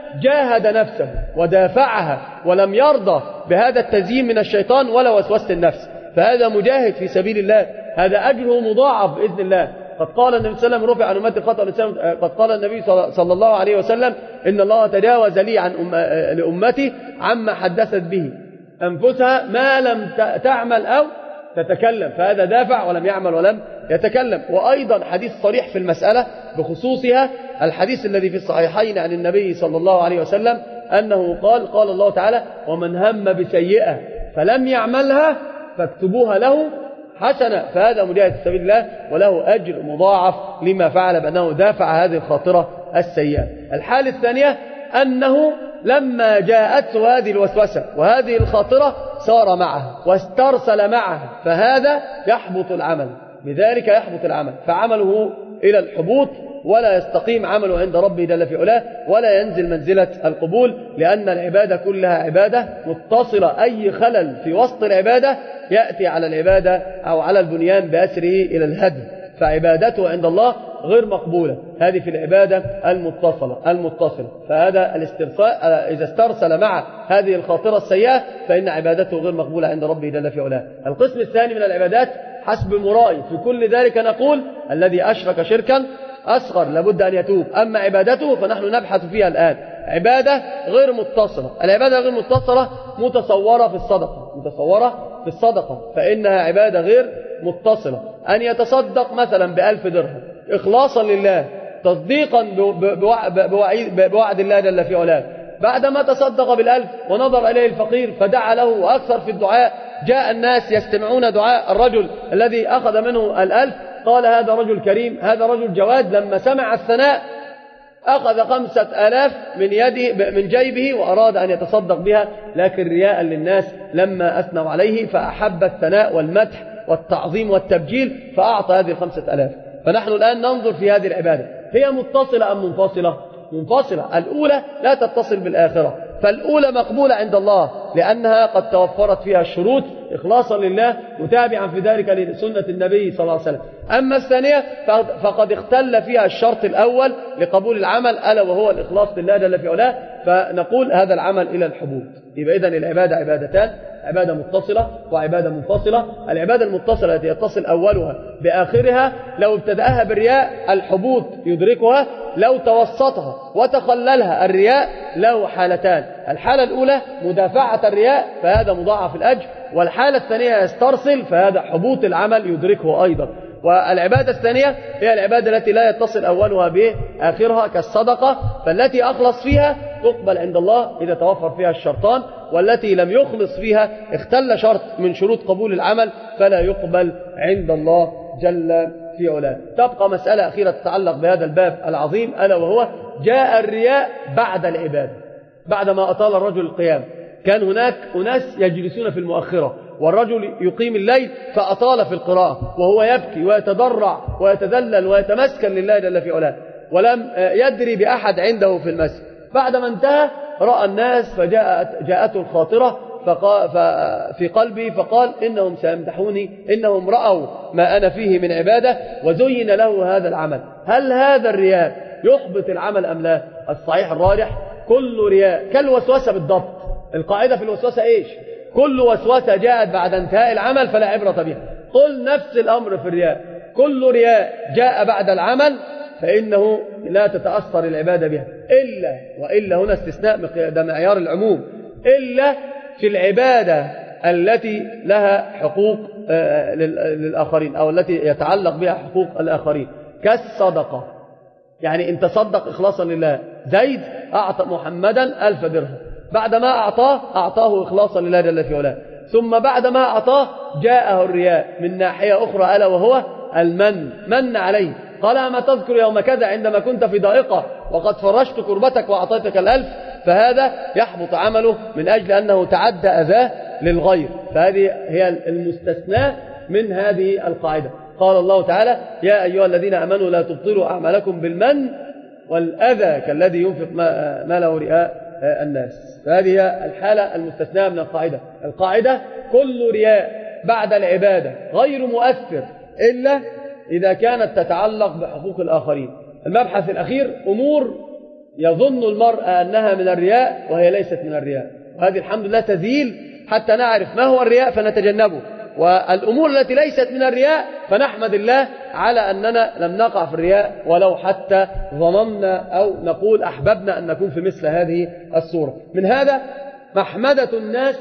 جاهد نفسه ودافعها ولم يرضى بهذا التزيين من الشيطان ولا وسوسة النفس، فهذا مجاهد في سبيل الله، هذا أجره مضاعف بإذن الله. قد قال النبي صلى الله عليه وسلم: رفع عن أمتي الخطأ والنسيان. قد قال النبي صلى الله عليه وسلم: إن الله تجاوز لي عن أم... لأمتي عما حدثت به أنفسها ما لم تعمل أو تتكلم، فهذا دافع ولم يعمل ولم يتكلم. وأيضا حديث صريح في المسألة بخصوصها، الحديث الذي في الصحيحين عن النبي صلى الله عليه وسلم أنه قال: قال الله تعالى: ومن هم بسيئة فلم يعملها فاكتبوها له حسنة، فهذا مجاهد في سبيل الله وله أجر مضاعف لما فعل بأنه دافع هذه الخاطرة السيئة. الحالة الثانية أنه لما جاءته هذه الوسوسة وهذه الخاطرة سار معها واسترسل معها، فهذا يحبط العمل، بذلك يحبط العمل، فعمله إلى الحبوط ولا يستقيم عمله عند ربه جل في علاه ولا ينزل منزلة القبول، لأن العبادة كلها عبادة متصلة، أي خلل في وسط العبادة يأتي على العبادة أو على البنيان بأسره إلى الهدم، فعبادته عند الله غير مقبولة. هذه في العبادة المتصلة المتصلة فهذا الاسترسال إذا استرسل مع هذه الخاطرة السيئة فإن عبادته غير مقبولة عند ربه جل في علاه. القسم الثاني من العبادات حسب مرائي، في كل ذلك نقول: الذي أشرك شركا أصغر لابد أن يتوب. أما عبادته فنحن نبحث فيها الآن، عبادة غير متصلة. العبادة غير متصلة متصورة في الصدقة، متصورة في الصدقة فإنها عبادة غير متصلة. أن يتصدق مثلا بألف درهم إخلاصا لله تصديقا بوعد الله جل في علاه، بعدما تصدق بالألف ونظر إليه الفقير فدعا له وأكثر في الدعاء، جاء الناس يستمعون دعاء الرجل الذي أخذ منه الألف، قال: هذا رجل كريم، هذا رجل جواد. لما سمع الثناء أخذ خمسة آلاف من يده من جيبه وأراد أن يتصدق بها، لكن رياء للناس لما أثنوا عليه فأحب الثناء والمدح والتعظيم والتبجيل فأعطى هذه الخمسة آلاف. فنحن الآن ننظر في هذه العبادة، هي متصلة أم منفصلة؟ منفصلة. الأولى لا تتصل بالآخرة، فالأولى مقبولة عند الله لأنها قد توفرت فيها الشروط إخلاصا لله متابعا في ذلك لسنة النبي صلى الله عليه وسلم. أما الثانية فقد اختل فيها الشرط الأول لقبول العمل ألا وهو الإخلاص لله جل في علاه، فنقول هذا العمل إلى الحبوط. يبقى إذن العبادة عبادتان، عبادة متصلة وعبادة منفصلة. العبادة المتصلة التي يتصل أولها بآخرها لو ابتدأها بالرياء الحبوط يدركها، لو توسطها وتخللها الرياء له حالتان: الحالة الأولى مدافعة الرياء فهذا مضاعف الأجر، والحالة الثانية يسترسل فهذا حبوط العمل يدركه أيضا. والعبادة الثانية هي العبادة التي لا يتصل أولها بآخرها كالصدقة، فالتي أخلص فيها تقبل عند الله إذا توفر فيها الشرطان، والتي لم يخلص فيها اختل شرط من شروط قبول العمل فلا يقبل عند الله جل في علاه. تبقى مسألة أخيرة تتعلق بهذا الباب العظيم ألا وهو: جاء الرياء بعد العبادة، بعدما أطال الرجل القيام. كان هناك أناس يجلسون في المؤخرة والرجل يقيم الليل فأطال في القراءة وهو يبكي ويتضرع ويتذلل ويتمسكن لله جل في علاه، ولم يدري بأحد عنده في المسجد. بعدما انتهى رأى الناس فجاءت جاءته الخاطرة في قلبي فقال: إنهم سيمدحوني، إنهم رأوا ما أنا فيه من عبادة وزين له هذا العمل. هل هذا الرياء يحبط العمل أم لا؟ الصحيح الراجح: كل رياء كالوسوسة بالضبط. القاعدة في الوسوسة إيش؟ كل وسوسة جاءت بعد انتهاء العمل فلا عبرة بها. قل نفس الأمر في الرياء، كل رياء جاء بعد العمل فإنه لا تتأثر العبادة بها، إلا وإلا هنا استثناء، ده معيار العموم، إلا في العبادة التي لها حقوق للآخرين أو التي يتعلق بها حقوق الآخرين كالصدقة. يعني إن تصدق إخلاصا لله، زيد أعطى محمدا ألف درهم، بعدما أعطاه أعطاه إخلاصا لله جل في علاه، ثم بعدما أعطاه جاءه الرياء من ناحية أخرى ألا وهو المن، من عليه، قال: أما تذكر يوم كذا عندما كنت في ضائقة وقد فرشت كربتك وأعطيتك الألف؟ فهذا يحبط عمله من أجل أنه تعدى أذاه للغير. فهذه هي المستثنى من هذه القاعدة. قال الله تعالى: يا أيها الذين آمنوا لا تبطلوا أعمالكم بالمن والأذى كالذي ينفق ماله رئاء الناس. فهذه هي الحالة المستثناة من القاعدة. القاعدة: كل رياء بعد العبادة غير مؤثر إلا إذا كانت تتعلق بحقوق الآخرين. المبحث الأخير: أمور يظن المرء أنها من الرياء وهي ليست من الرياء. وهذه الحمد لله تزيل حتى نعرف ما هو الرياء فنتجنبه، والأمور التي ليست من الرياء فنحمد الله على أننا لم نقع في الرياء ولو حتى ظننا أو نقول أحببنا أن نكون في مثل هذه الصورة. من هذا محمدة الناس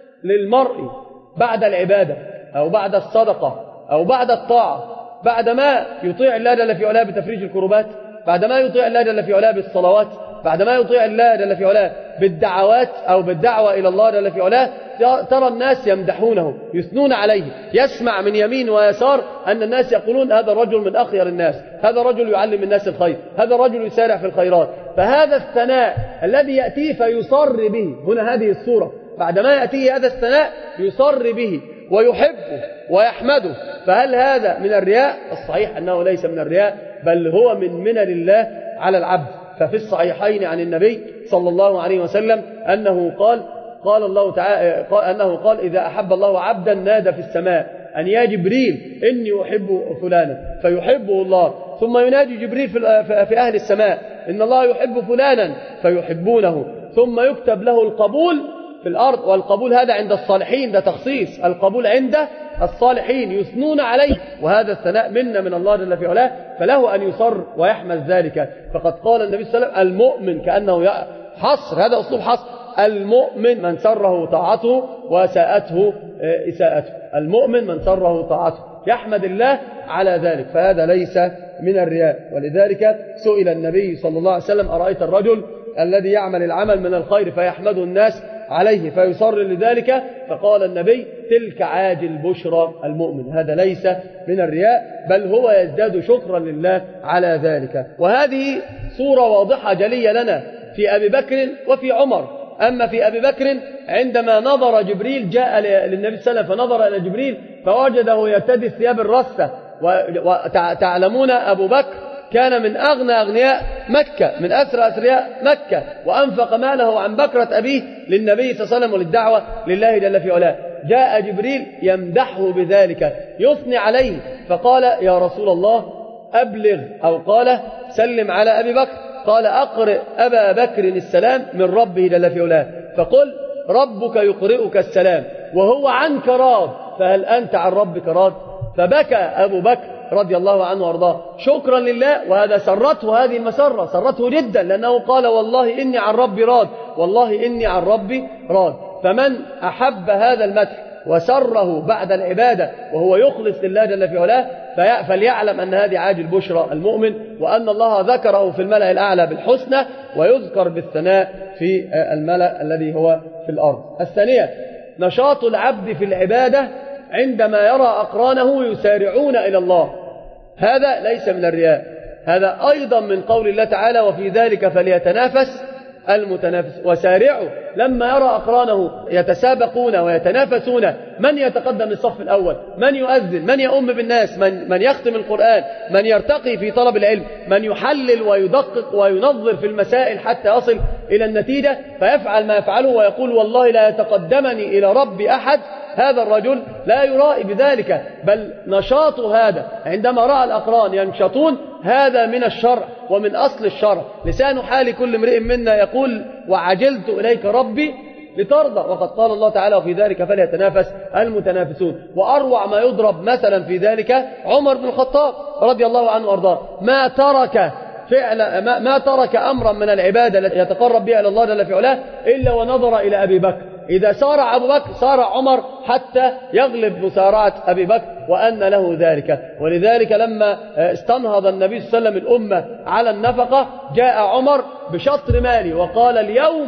للمرء بعد العبادة أو بعد الصدقة أو بعد الطاعة، بعد ما يطيع الله جل في علاه بتفريج الكربات، بعد ما يطيع الله جل في علاه بالصلوات، بعد ما يطيع الله جل في علاه بالدعوات أو بالدعوة إلى الله جل في علاه، ترى الناس يمدحونه يثنون عليه. يسمع من يمين ويسار أن الناس يقولون هذا الرجل من أخير الناس، هذا الرجل يعلم الناس الخير، هذا الرجل يسارع في الخيرات. فهذا الثناء الذي يأتيه فيصر به، هنا هذه الصورة، بعد ما يأتيه هذا الثناء يصر به ويحبه ويحمده. فهل هذا من الرياء؟ الصحيح أنه ليس من الرياء، بل هو من منن الله على العبد. ففي الصحيحين عن النبي صلى الله عليه وسلم أنه قال قال الله تعالى قال أنه قال إذا أحب الله عبدا نادى في السماء أن يا جبريل إني أحب فلانا فيحبه الله، ثم ينادي جبريل في أهل السماء إن الله يحب فلانا فيحبونه، ثم يكتب له القبول في الأرض. والقبول هذا عند الصالحين، ده تخصيص، القبول عند الصالحين يثنون عليه، وهذا الثناء منا من الله جل في علاه، فله أن يصر ويحمد ذلك. فقد قال النبي صلى الله عليه وسلم المؤمن، كأنه حصر، هذا أسلوب حصر، المؤمن من سره طاعته وساءته إساءته. المؤمن من سره طاعته يحمد الله على ذلك، فهذا ليس من الرياء. ولذلك سئل النبي صلى الله عليه وسلم أرأيت الرجل الذي يعمل العمل من الخير فيحمده الناس عليه فيصر لذلك؟ فقال النبي تلك عاجل بشرى المؤمن. هذا ليس من الرياء، بل هو يزداد شكرا لله على ذلك. وهذه صورة واضحة جلية لنا في أبي بكر وفي عمر. أما في أبي بكر عندما نظر جبريل، جاء للنبي صلى الله عليه وسلم فنظر إلى جبريل فوجده يرتدي الثياب الرثة. وتعلمون أبو بكر كان من أغنى أغنياء مكة، من أسرى أثرياء مكة، وأنفق ماله عن بكرة أبيه للنبي صلى الله عليه وسلم وللدعوة لله جل في علاه. جاء جبريل يمدحه بذلك، يثني عليه، فقال يا رسول الله أبلغ، أو قال سلم على أبي بكر. قال أقرئ أبا بكر السلام من ربه جل في علاه، فقل ربك يقرئك السلام وهو عنك راض، فهل أنت عن ربك راض؟ فبكى أبو بكر رضي الله عنه وارضاه شكرا لله، وهذا سرته هذه المسرة، سرته جدا، لأنه قال والله إني عن ربي راض، والله إني عن ربي راض. فمن أحب هذا المدح وسره بعد العبادة وهو يخلص لله جل في علاه فليعلم أن هذه عاجل بشرى المؤمن، وأن الله ذكره في الملأ الأعلى بالحسنى ويذكر بالثناء في الملأ الذي هو في الأرض. الثانية نشاط العبد في العبادة عندما يرى أقرانه يسارعون إلى الله، هذا ليس من الرياء. هذا أيضا من قول الله تعالى وفي ذلك فليتنافس المتنافس. وسارعوا، لما يرى أقرانه يتسابقون ويتنافسون من يتقدم للصف الأول، من يؤذن، من يؤم بالناس، من, من يختم القرآن، من يرتقي في طلب العلم، من يحلل ويدقق وينظر في المسائل حتى يصل إلى النتيجة، فيفعل ما يفعله ويقول والله لا يتقدمني إلى ربي أحد. هذا الرجل لا يرائي بذلك، بل نشاط هذا عندما رأى الأقران ينشطون، هذا من الشرع ومن أصل الشرع. لسان حال كل امرئ منا يقول وعجلت إليك ربي لترضى، وقد قال الله تعالى وفي ذلك فليتنافس المتنافسون. وأروع ما يضرب مثلا في ذلك عمر بن الخطاب رضي الله عنه وارضاه، ما ترك فعل ما, ما ترك أمرا من العبادة التي يتقرب بها إلى الله جل في علاه إلا ونظر إلى أبي بكر. إذا سارع أبو بكر سارع عمر حتى يغلب مسارعة أبي بكر، وأن له ذلك. ولذلك لما استنهض النبي صلى الله عليه وسلم الأمة على النفقة جاء عمر بشطر مالي وقال اليوم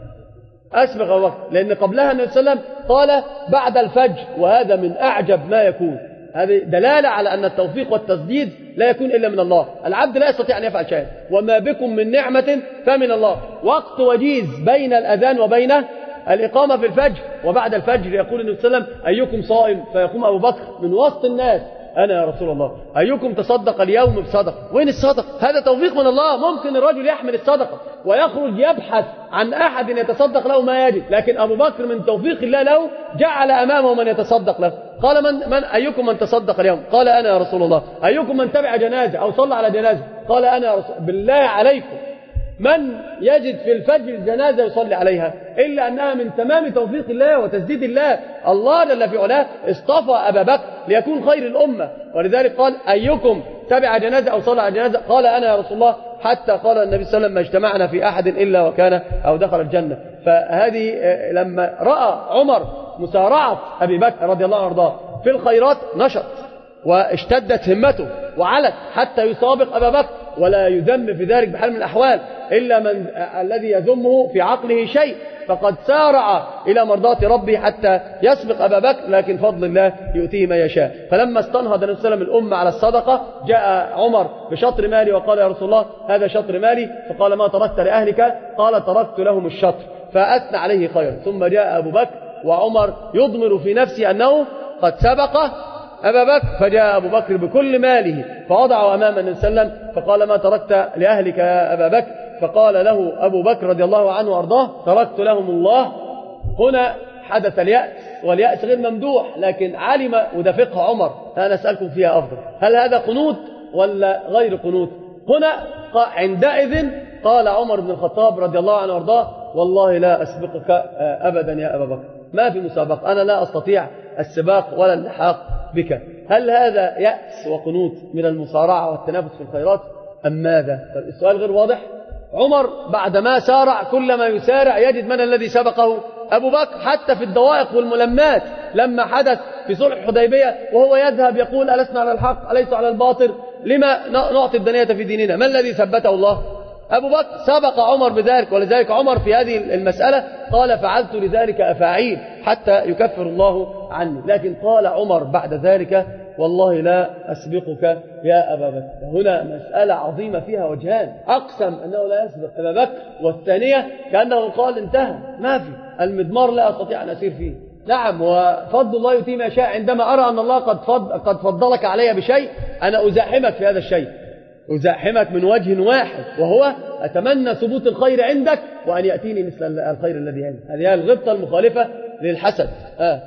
أسبق أبو بكر، لأن قبلها النبي صلى الله عليه وسلم قال بعد الفجر، وهذا من أعجب ما يكون. هذه دلالة على أن التوفيق والتسديد لا يكون إلا من الله. العبد لا يستطيع أن يفعل شيئا، وما بكم من نعمة فمن الله. وقت وجيز بين الأذان وبين الإقامة في الفجر، وبعد الفجر يقول النبي صلى الله عليه وسلم أيكم صائم؟ فيقوم أبو بكر من وسط الناس أنا يا رسول الله. أيكم تصدق اليوم بصدقة؟ وين الصدقة؟ هذا توفيق من الله. ممكن الرجل يحمل الصدقة ويخرج يبحث عن أحد يتصدق له ما يجد، لكن أبو بكر من توفيق الله له جعل أمامه من يتصدق له. قال من, من أيكم من تصدق اليوم؟ قال أنا يا رسول الله. أيكم من تبع جنازة أو صلى على جنازة؟ قال أنا يا رسول. بالله عليكم من يجد في الفجر جنازة يصلي عليها إلا أنها من تمام توفيق الله وتسديد الله. الله جل في علاه اصطفى أبا بكر ليكون خير الأمة، ولذلك قال أيكم تبع جنازة أو صلى على جنازة؟ قال أنا يا رسول الله، حتى قال النبي صلى الله عليه وسلم ما اجتمعنا في أحد إلا وكان أو دخل الجنة. فهذه لما رأى عمر مسارعة أبي بكر رضي الله عنه وارضاه في الخيرات نشط واشتدت همته وعلت حتى يسابق أبا بكر، ولا يذم في ذلك بحال من الأحوال إلا من الذي يذمه في عقله شيء، فقد سارع إلى مرضاة ربه حتى يسبق أبا بكر، لكن فضل الله يؤتيه ما يشاء. فلما استنهض النبي صلى الله عليه وسلم الأمة على الصدقة جاء عمر بشطر مالي وقال يا رسول الله هذا شطر مالي، فقال ما تركت لأهلك؟ قال تركت لهم الشطر، فأثنى عليه خيرا. ثم جاء أبو بكر وعمر يضمر في نفسه أنه قد سبق أبا بكر، فجاء أبو بكر بكل ماله فوضعه أمام النبي صلى الله عليه وسلم فقال ما تركت لأهلك يا أبا بكر؟ فقال له أبو بكر رضي الله عنه وأرضاه تركت لهم الله. هنا حدث اليأس، واليأس غير ممدوح، لكن علم وده فقه عمر. أنا أسألكم فيها أفضل، هل هذا قنوت ولا غير قنوت؟ هنا عندئذ قال عمر بن الخطاب رضي الله عنه وأرضاه والله لا أسبقك أبدا يا أبا بكر، ما في مسابقة، أنا لا أستطيع السباق ولا اللحاق بك. هل هذا يأس وقنوت من المصارعة والتنافس في الخيرات أم ماذا؟ السؤال غير واضح. عمر بعدما سارع كلما يسارع يجد من الذي سبقه؟ أبو بكر، حتى في الضوائق والملمات لما حدث في صلح الحديبية وهو يذهب يقول ألسنا على الحق أليس على الباطل، لما نعطي الدنية في ديننا؟ ما الذي ثبته الله؟ أبو بكر. سبق عمر بذلك، ولذلك عمر في هذه المسألة قال فعلت لذلك أفاعيل حتى يكفر الله عني، لكن قال عمر بعد ذلك والله لا أسبقك يا أبا بكر. هنا مسألة عظيمة فيها وجهان، أقسم أنه لا يسبق أبا بكر، والثانية كأنه قال انتهى ما في المضمار لا أستطيع أن أسير فيه. نعم، وفضل الله يؤتيه ما يشاء. عندما أرى أن الله قد فضل قد فضلك علي بشيء أنا أزاحمك في هذا الشيء، أزاحمك من وجه واحد، وهو أتمنى ثبوت الخير عندك وأن يأتيني مثل الخير الذي عندك. هذه الغبطة المخالفة للحسد. آه.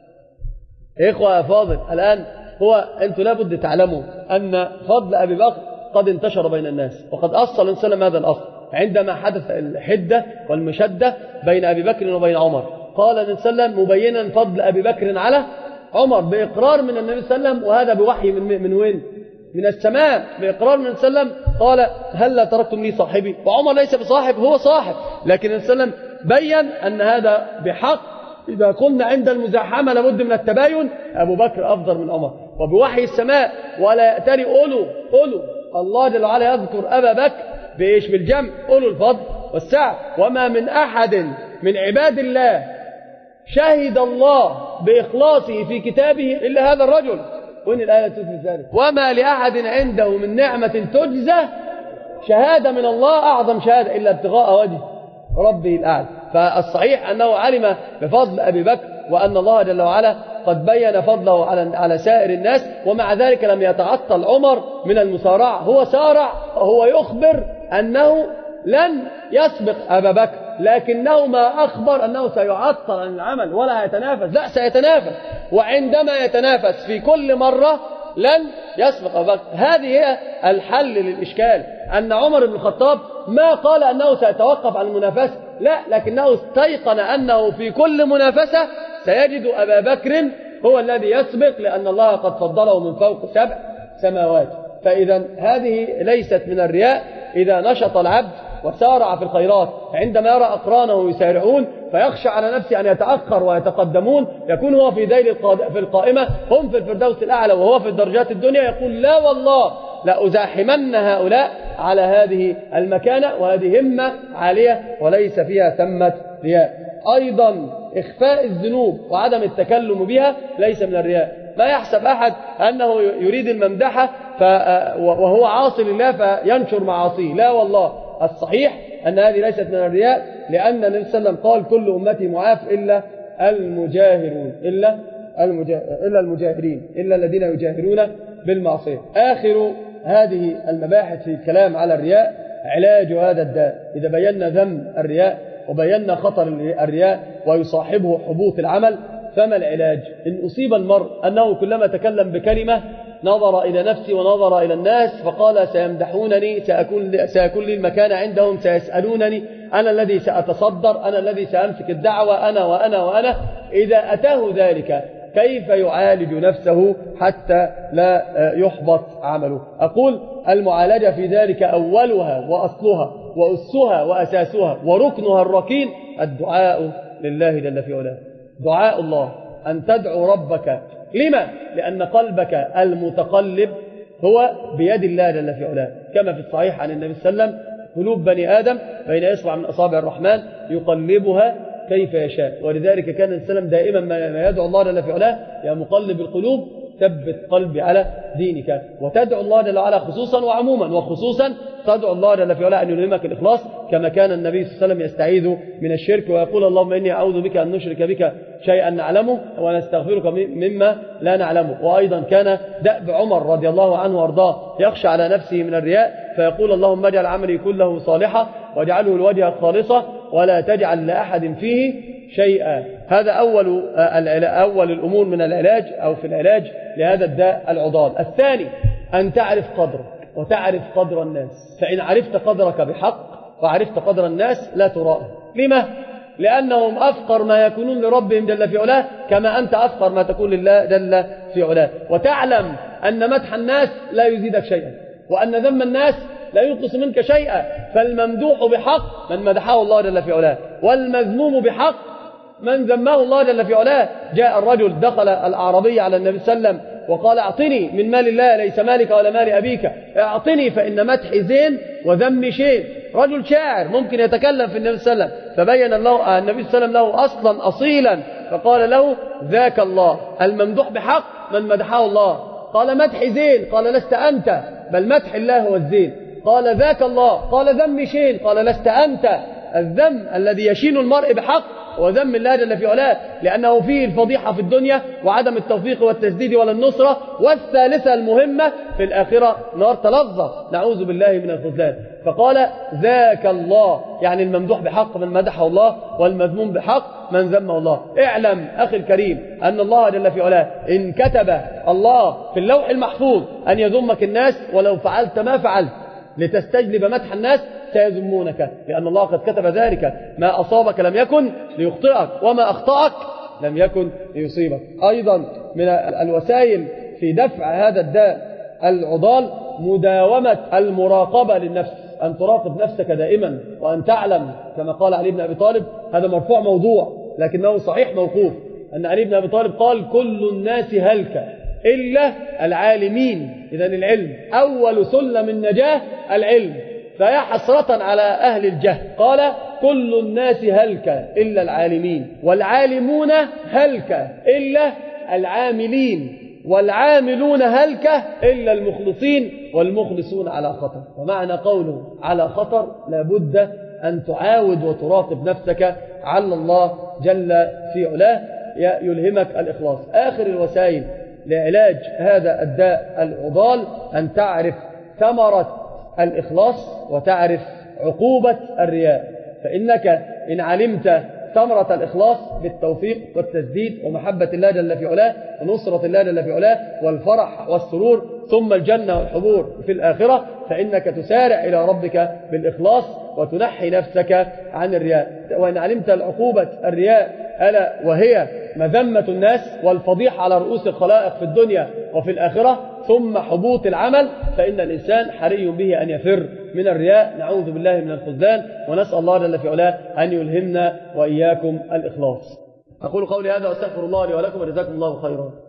إخوة فاضل، الآن هو أنتم لابد تعلموا أن فضل أبي بكر قد انتشر بين الناس، وقد أصل الإنسان هذا الأصل عندما حدث الحدة والمشدة بين أبي بكر وبين عمر. قال النبي صلى الله عليه وسلم مبينا فضل أبي بكر على عمر بإقرار من النبي صلى الله عليه وسلم، وهذا بوحي من, من وين؟ من السماء، بإقرار من النبي صلى الله عليه وسلم. قال هل لا تركتم لي صاحبي؟ وعمر ليس بصاحب، هو صاحب، لكن النبي صلى الله عليه وسلم بيّن أن هذا بحق. إذا قلنا عند المزاحمة لابد من التباين، أبو بكر أفضل من عمر، وبوحي السماء. ولا يأتري أولو أولو الله جل وعلا يذكر أبا بكر بإيش؟ بالجمع، أولو الفضل والسعة. وما من أحد من عباد الله شهد الله بإخلاصه في كتابه إلا هذا الرجل. وإن الآية تثبت ذلك. وما لأحد عنده من نعمة تجزى شهادة من الله أعظم شهادة إلا ابتغاء وجه ربه الأعلى. فالصحيح أنه علم بفضل أبي بكر، وأن الله جل وعلا قد بين فضله على على سائر الناس، ومع ذلك لم يتعطل عمر من المسارعة. هو سارع وهو يخبر أنه لن يسبق أبا بكر، لكنه ما أخبر أنه سيعطل عن العمل ولا يتنافس، لا سيتنافس، وعندما يتنافس في كل مرة لن يسبق أبا بكر. هذه هي الحل للإشكال، أن عمر بن الخطاب ما قال أنه سيتوقف عن المنافسة، لا، لكنه استيقن أنه في كل منافسة سيجد أبا بكر هو الذي يسبق، لأن الله قد فضله من فوق سبع سماوات. فإذا هذه ليست من الرياء. إذا نشط العبد وسارع في الخيرات عندما يرى أقرانه يسارعون فيخشى على نفسه أن يتأخر ويتقدمون، يكون هو في ذيل في القائمة، هم في الفردوس الأعلى وهو في الدرجات الدنيا، يقول لا والله لا أزاحمن هؤلاء على هذه المكانة، وهذه همة عالية وليس فيها ثمة رياء. أيضا إخفاء الذنوب وعدم التكلم بها ليس من الرياء. ما يحسب أحد أنه يريد الممدحة وهو عاصي لله فينشر معاصيه، لا والله، الصحيح أن هذه ليست من الرياء، لأن النبي صلى الله عليه وسلم قال كل أمتي معاف إلا المجاهرون، إلا إلا المجاهرين، إلا الذين يجاهرون بالمعصية. آخر هذه المباحث في الكلام على الرياء علاج هذا الداء. إذا بينا ذم الرياء وبينا خطر الرياء ويصاحبه حبوط العمل، فما العلاج؟ إن أصيب المرء أنه كلما تكلم بكلمة نظر إلى نفسي ونظر إلى الناس فقال سيمدحونني، سأكون, سيكون لي المكان عندهم، سيسألونني، أنا الذي سأتصدر، أنا الذي سأمسك الدعوة، أنا وأنا وأنا. إذا أتاه ذلك كيف يعالج نفسه حتى لا يحبط عمله؟ أقول المعالجة في ذلك أولها وأصلها وأسها وأساسها وركنها الركين الدعاء لله جل في علاه. دعاء الله، أن تدعو ربك. لما؟ لأن قلبك المتقلب هو بيد الله جل في علاه، كما في الصحيح عن النبي صلى الله عليه وسلم قلوب بني آدم بين إصبع من أصابع الرحمن يقلبها كيف يشاء. ولذلك كان النبي صلى الله عليه وسلم دائما ما يدعو الله جل في علاه يا مقلب القلوب ثبت قلبي على دينك. وتدعو الله جل وعلا خصوصا وعموما، وخصوصا تدعو الله جل في علاه أن يلهمك الإخلاص، كما كان النبي صلى الله عليه وسلم يستعيذ من الشرك ويقول اللهم إني أعوذ بك أن نشرك بك شيئا نعلمه ونستغفرك مما لا نعلمه. وأيضا كان دأب عمر رضي الله عنه وارضاه يخشى على نفسه من الرياء فيقول اللهم اجعل عملي كله صالحا واجعله لوجهك خالصا ولا تجعل لأحد فيه شيئا. هذا أول أول الأمور من العلاج أو في العلاج لهذا الداء العضال. الثاني أن تعرف قدرك وتعرف قدر الناس، فإن عرفت قدرك بحق وعرفت قدر الناس لا ترائه. لما؟ لأنهم أفقر ما يكونون لربهم جل في علاه كما أنت أفقر ما تكون لله جل في علاه. وتعلم أن مدح الناس لا يزيدك شيئا، وأن ذم الناس لا ينقص منك شيئا. فالممدوح بحق من مدحه الله جل في علاه، والمذموم بحق من ذمه الله جل في علاه. جاء الرجل دخل الأعرابي على النبي صلى الله عليه وسلم وقال اعطني من مال الله ليس مالك ولا مال أبيك، اعطني فإن مدحي زين وذمي شين. رجل شاعر ممكن يتكلم في النبي صلى الله عليه وسلم، فبين الله النبي صلى الله عليه وسلم له أصلا أصيلا فقال له ذاك الله. الممدوح بحق من مدحه الله. قال مدحي زين، قال لست أنت، بل مدح الله هو الزين. قال ذاك الله، قال ذم شين، قال لست أنت. الذم الذي يشين المرء بحق وذم الله جل في علاه، لأنه فيه الفضيحة في الدنيا وعدم التوفيق والتسديد ولا النصرة، والثالثة المهمة في الآخرة نار تلظى، نعوذ بالله من الخذلان. فقال ذاك الله، يعني الممدوح بحق من مدحه الله، والمذموم بحق من ذمه الله. اعلم أخي الكريم أن الله جل في علاه إن كتب الله في اللوح المحفوظ أن يذمك الناس ولو فعلت ما فعلت لتستجلب مدح الناس سيذمونك، لأن الله قد كتب ذلك. ما أصابك لم يكن ليخطئك وما أخطأك لم يكن ليصيبك. أيضا من الوسائل في دفع هذا الداء العضال مداومة المراقبة للنفس، أن تراقب نفسك دائما، وأن تعلم كما قال علي بن أبي طالب، هذا مرفوع موضوع لكنه صحيح موقوف، أن علي بن أبي طالب قال كل الناس هلك إلا العالمين. إذن العلم أول سلم النجاة العلم، فيا حسرة على أهل الجهل. قال كل الناس هلك إلا العالمين، والعالمون هلك إلا العاملين، والعاملون هلك إلا المخلصين، والمخلصون على خطر. ومعنى قوله على خطر لابد أن تعاود وتراقب نفسك على الله جل في علاه يلهمك الإخلاص. آخر الوسائل لعلاج هذا الداء العضال أن تعرف ثمرة الإخلاص وتعرف عقوبة الرياء. فإنك إن علمت ثمرة الإخلاص بالتوفيق والتسديد ومحبة الله جل في علاه ونصرة الله جل في علاه والفرح والسرور ثم الجنة والحبور في الآخرة، فإنك تسارع إلى ربك بالإخلاص وتنحي نفسك عن الرياء. وإن علمت العقوبة الرياء ألا وهي مذمة الناس والفضيحة على رؤوس الخلائق في الدنيا وفي الآخرة ثم حبوط العمل، فإن الإنسان حري به أن يفر من الرياء، نعوذ بالله من الخذلان، ونسأل الله جل في علاه أن يلهمنا وإياكم الإخلاص. أقول قولي هذا وأستغفر الله لي ولكم وجزاكم الله خيرا.